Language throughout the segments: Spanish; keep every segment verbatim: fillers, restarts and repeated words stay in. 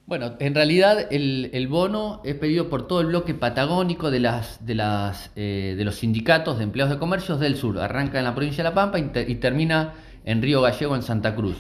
Bueno, en realidad el, el bono es pedido por todo el bloque patagónico de, las, de, las, eh, de los sindicatos de empleados de comercios del sur. Arranca en la provincia de La Pampa y, te, y termina en Río Gallego, en Santa Cruz.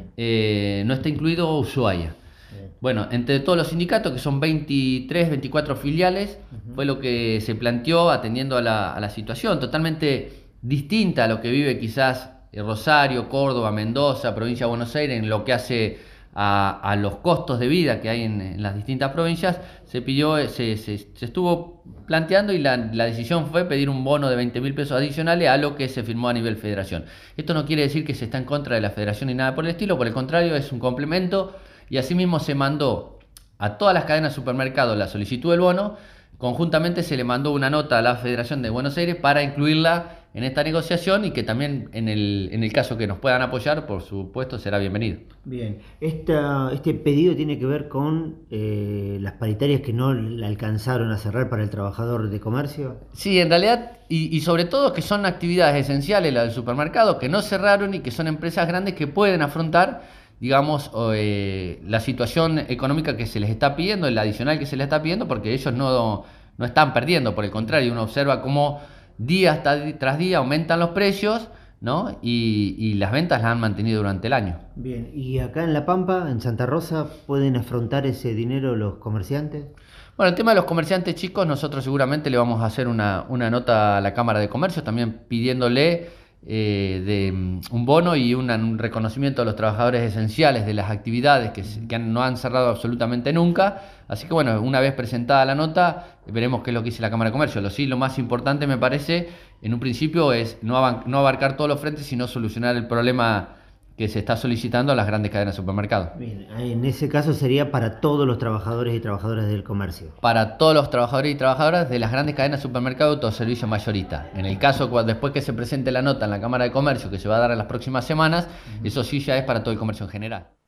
Eh, no está incluido Ushuaia. Bien. Bueno, entre todos los sindicatos, que son veintitrés, veinticuatro filiales, uh-huh. fue lo que se planteó atendiendo a la, a la situación, totalmente distinta a lo que vive quizás Rosario, Córdoba, Mendoza, provincia de Buenos Aires, en lo que hace A, a los costos de vida que hay en, en las distintas provincias. Se pidió, se, se, se estuvo planteando y la, la decisión fue pedir un bono de veinte mil pesos adicionales a lo que se firmó a nivel federación. Esto no quiere decir que se está en contra de la federación ni nada por el estilo, por el contrario, es un complemento, y asimismo se mandó a todas las cadenas de supermercados la solicitud del bono. Conjuntamente se le mandó una nota a la Federación de Buenos Aires para incluirla en esta negociación, y que también en el, en el caso que nos puedan apoyar, por supuesto, será bienvenido. Bien, Esta, este pedido tiene que ver con eh, las paritarias que no la alcanzaron a cerrar para el trabajador de comercio. Sí, en realidad, y, y sobre todo que son actividades esenciales las del supermercado, que no cerraron y que son empresas grandes que pueden afrontar, digamos, eh, la situación económica que se les está pidiendo, el adicional que se les está pidiendo, porque ellos no, no están perdiendo, por el contrario, uno observa cómo día tras día aumentan los precios, ¿no? Y, y las ventas las han mantenido durante el año. Bien, ¿y acá en La Pampa, en Santa Rosa, pueden afrontar ese dinero los comerciantes? Bueno, el tema de los comerciantes chicos, nosotros seguramente le vamos a hacer una, una nota a la Cámara de Comercio, también pidiéndole eh, de um, un bono y una, un reconocimiento a los trabajadores esenciales de las actividades que, que han, no han cerrado absolutamente nunca. Así que bueno, una vez presentada la nota, veremos qué es lo que dice la Cámara de Comercio. Lo, sí, lo más importante me parece, en un principio, es no, aban, no abarcar todos los frentes, sino solucionar el problema que se está solicitando a las grandes cadenas de supermercados. Bien, en ese caso sería para todos los trabajadores y trabajadoras del comercio. Para todos los trabajadores y trabajadoras de las grandes cadenas de supermercados de autoservicio mayorista. En el caso, después que se presente la nota en la Cámara de Comercio, que se va a dar en las próximas semanas, uh-huh. eso sí ya es para todo el comercio en general.